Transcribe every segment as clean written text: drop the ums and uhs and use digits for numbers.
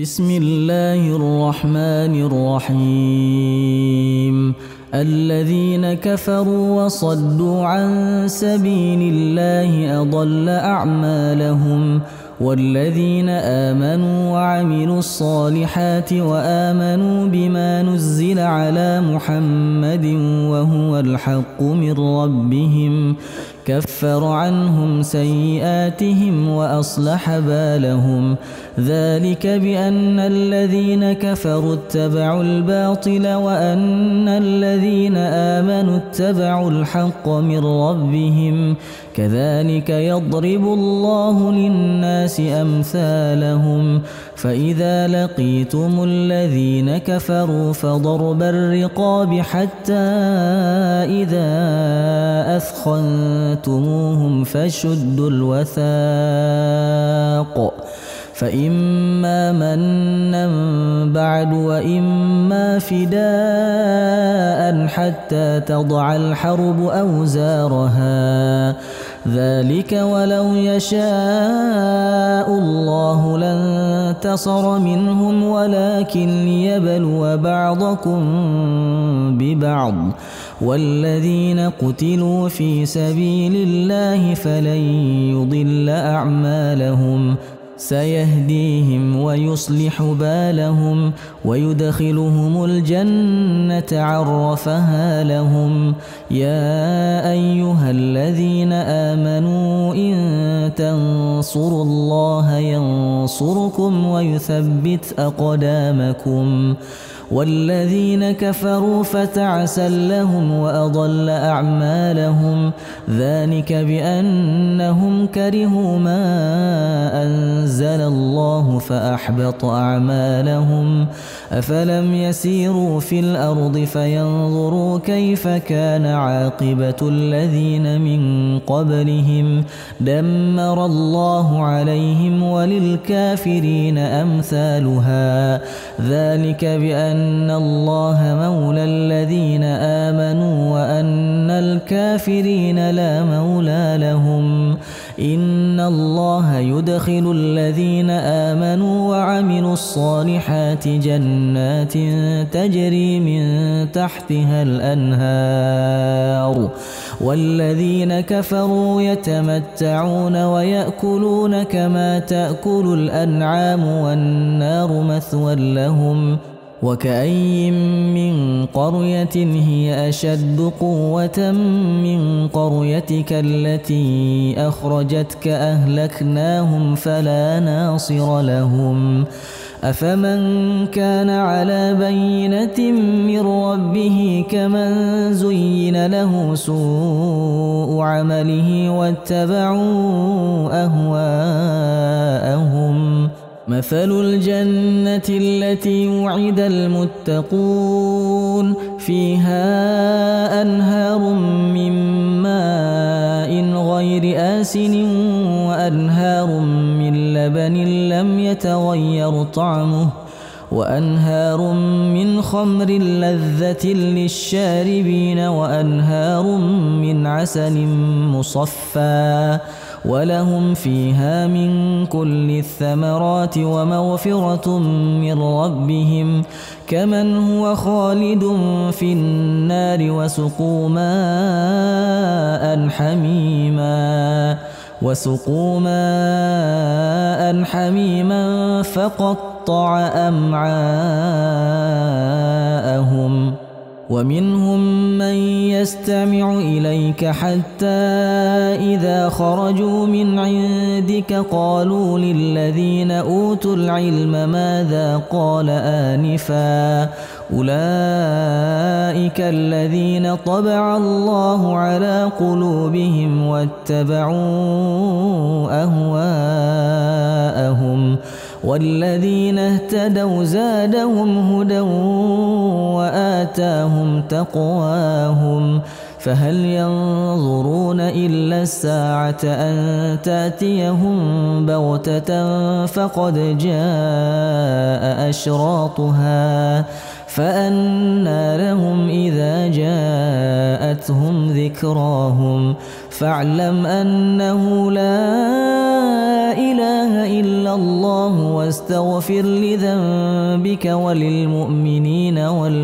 بسم الله الرحمن الرحيم. الذين كفروا وصدوا عن سبيل الله أضل أعمالهم، والذين آمنوا وعملوا الصالحات وآمنوا بما نزل على محمد وهو الحق من ربهم كفر عنهم سيئاتهم وأصلح بالهم. ذلك بأن الذين كفروا اتبعوا الباطل وأن الذين آمنوا اتبعوا الحق من ربهم. كذلك يضرب الله للناس أمثالهم. فإذا لقيتم الذين كفروا فضرب الرقاب حتى إذا أثخنتموهم فشدوا الوثاق، فإما منا بعد وإما فداء حتى تضع الحرب أوزارها. ذلك ولو يشاء الله لانتصر منهم ولكن ليبلو بعضكم ببعض. والذين قتلوا في سبيل الله فلن يضل أعمالهم، سيهديهم ويصلح بالهم ويدخلهم الجنة عرفها لهم. يا أيها الذين آمنوا إن تنصروا الله ينصركم ويثبت أقدامكم. والذين كفروا فتعسا لهم وأضل أعمالهم. ذلك بأنهم كرهوا ما أنزل الله فأحبط أعمالهم. أفلم يسيروا في الأرض فينظروا كيف كان عاقبة الذين من قبلهم دمر الله عليهم وللكافرين أمثالها. ذلك بأن الله مولى الذين آمنوا وأن الكافرين لا مولى لهم. إن الله يدخل الذين آمنوا وعملوا الصالحات جنات تجري من تحتها الأنهار، والذين كفروا يتمتعون ويأكلون كما تأكل الأنعام والنار مثوى لهم. وكأي من قرية هي أشد قوة من قريتك التي أخرجتك أهلكناهم فلا ناصر لهم. أفمن كان على بينة من ربه كمن زين له سوء عمله واتبعوا أهواءهم. مثل الجنة التي وعد المتقون فيها أنهار من ماء غير آسن وأنهار من لبن لم يتغير طعمه وأنهار من خمر لذة للشاربين وأنهار من عسل مصفى ولهم فيها من كل الثمرات ومغفرة من ربهم كمن هو خالد في النار وسقوا ماء حميما فقطع أمعاءهم. ومنهم من يستمع إليك حتى إذا خرجوا من عندك قالوا للذين أوتوا العلم ماذا قال آنفا أولئك الذين طبع الله على قلوبهم واتبعوا أهواءهم. والذين اهتدوا زادهم هدى وآتاهم تقواهم. فهل ينظرون إلا الساعة أن تأتيهم بغتة فقد جاء أشراطها فأنى لهم إذا جاءتهم ذكراهم فاعلم أنه لا إله إلا الله واستغفر لذنبك وللمؤمنين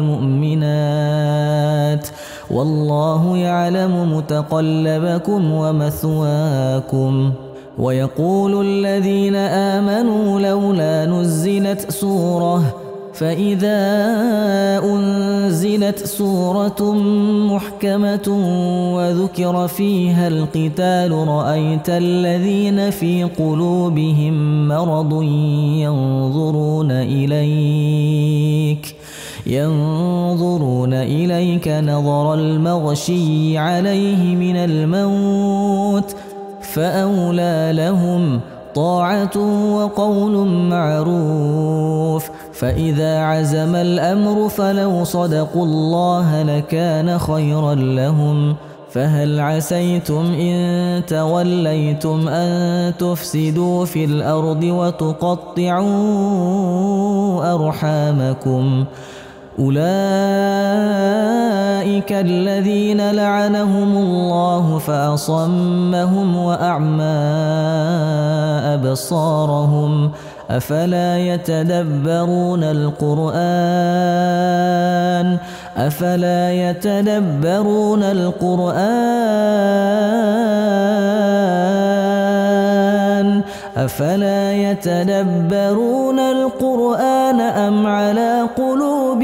والمؤمنات والله يعلم متقلبكم ومثواكم. ويقول الذين آمنوا لولا نزلت سورة فإذا أنزلت سورة محكمة وذكر فيها القتال رأيت الذين في قلوبهم مرض ينظرون إليك نظر المغشي عليه من الموت فأولى لهم طاعة وقول معروف. فإذا عزم الأمر فلو صدقوا الله لكان خيرا لهم. فهل عسيتم إن توليتم أن تفسدوا في الأرض وتقطعوا أرحامكم؟ أولئك الذين لعنهم الله فأصمهم وأعمى أبصارهم أفلا يتدبرون القرآن أم على قلوب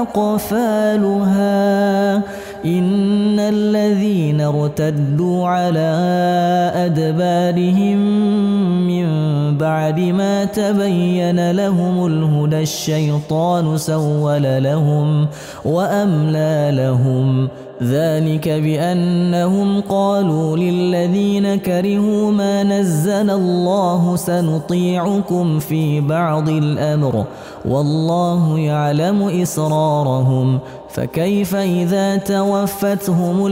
أقفالها؟ إن الذين ارتدوا على أدبارهم من بعد ما تبين لهم الهدى الشيطان سول لهم وأملى لهم. ذلك بأنهم قالوا للذين كرهوا ما نزل الله سنطيعكم في بعض الأمر والله يعلم إسرارهم. فكيف إذا توفتهم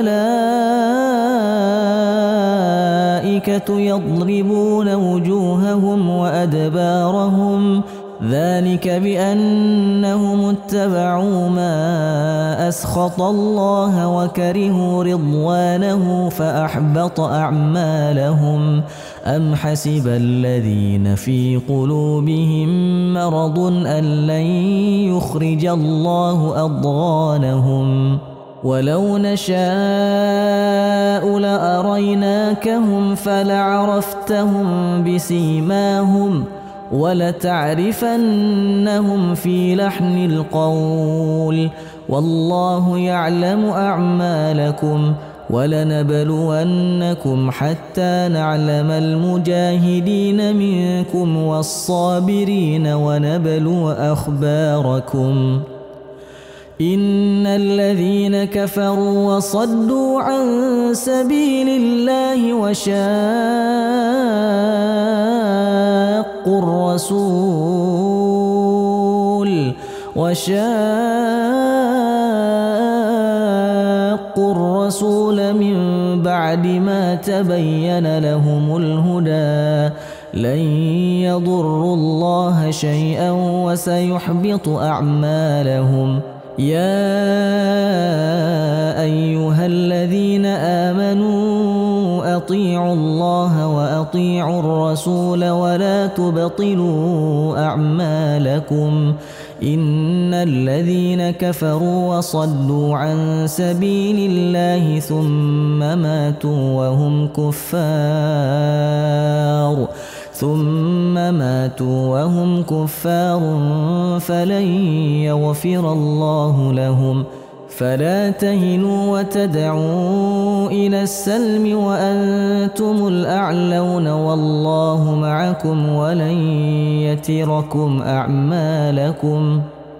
الملائكة يضربون وجوههم وأدبارهم؟ ذلك بأنهم اتبعوا ما أسخط الله وكرهوا رضوانه فأحبط أعمالهم. أم حسب الذين في قلوبهم مرض أن لن يخرج الله أضغانهم؟ ولو نشاء لأريناكهم فلعرفتهم بسيماهم ولتعرفنهم في لحن القول والله يعلم أعمالكم. ولنبلونكم حتى نعلم المجاهدين منكم والصابرين ونبلو أخباركم. إن الذين كفروا وصدوا عن سبيل الله وشاقوا الرسول من بعد ما تبين لهم الهدى لن يضروا الله شيئا وسيحبط أعمالهم. يا أيها الذين آمنوا أطيعوا الله وأطيعوا الرسول ولا تبطلوا أعمالكم. إن الذين كفروا وصدوا عن سبيل الله ثم ماتوا وهم كفار فلن يغفر الله لهم. فلا تهنوا وتدعوا إلى السلم وأنتم الأعلون والله معكم ولن يتركم أعمالكم.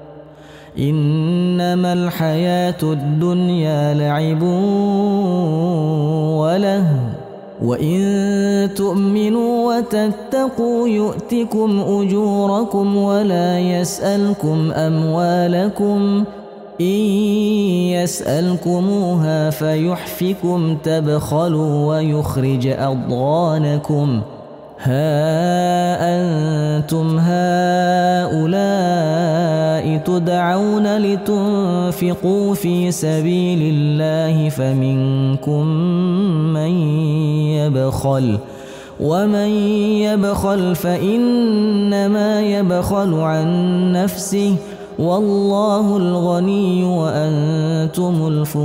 إنما الحياة الدنيا لعب ولهو وإن تؤمنوا وتتقوا يؤتكم أجوركم ولا يسألكم أموالكم. إن يسألكموها فيحفكم تبخلوا ويخرج أضغانكم. ها أنتم هؤلاء تدعون لتنفقوا في سبيل الله فمنكم من يبخل ومن يبخل فإنما يبخل عن نفسه والله الغني وأنتم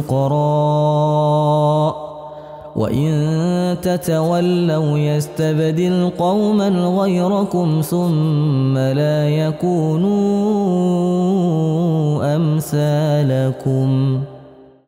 الفقراء وإن تتولوا يستبدل قوما غيركم ثم لا يكونوا أمثالكم.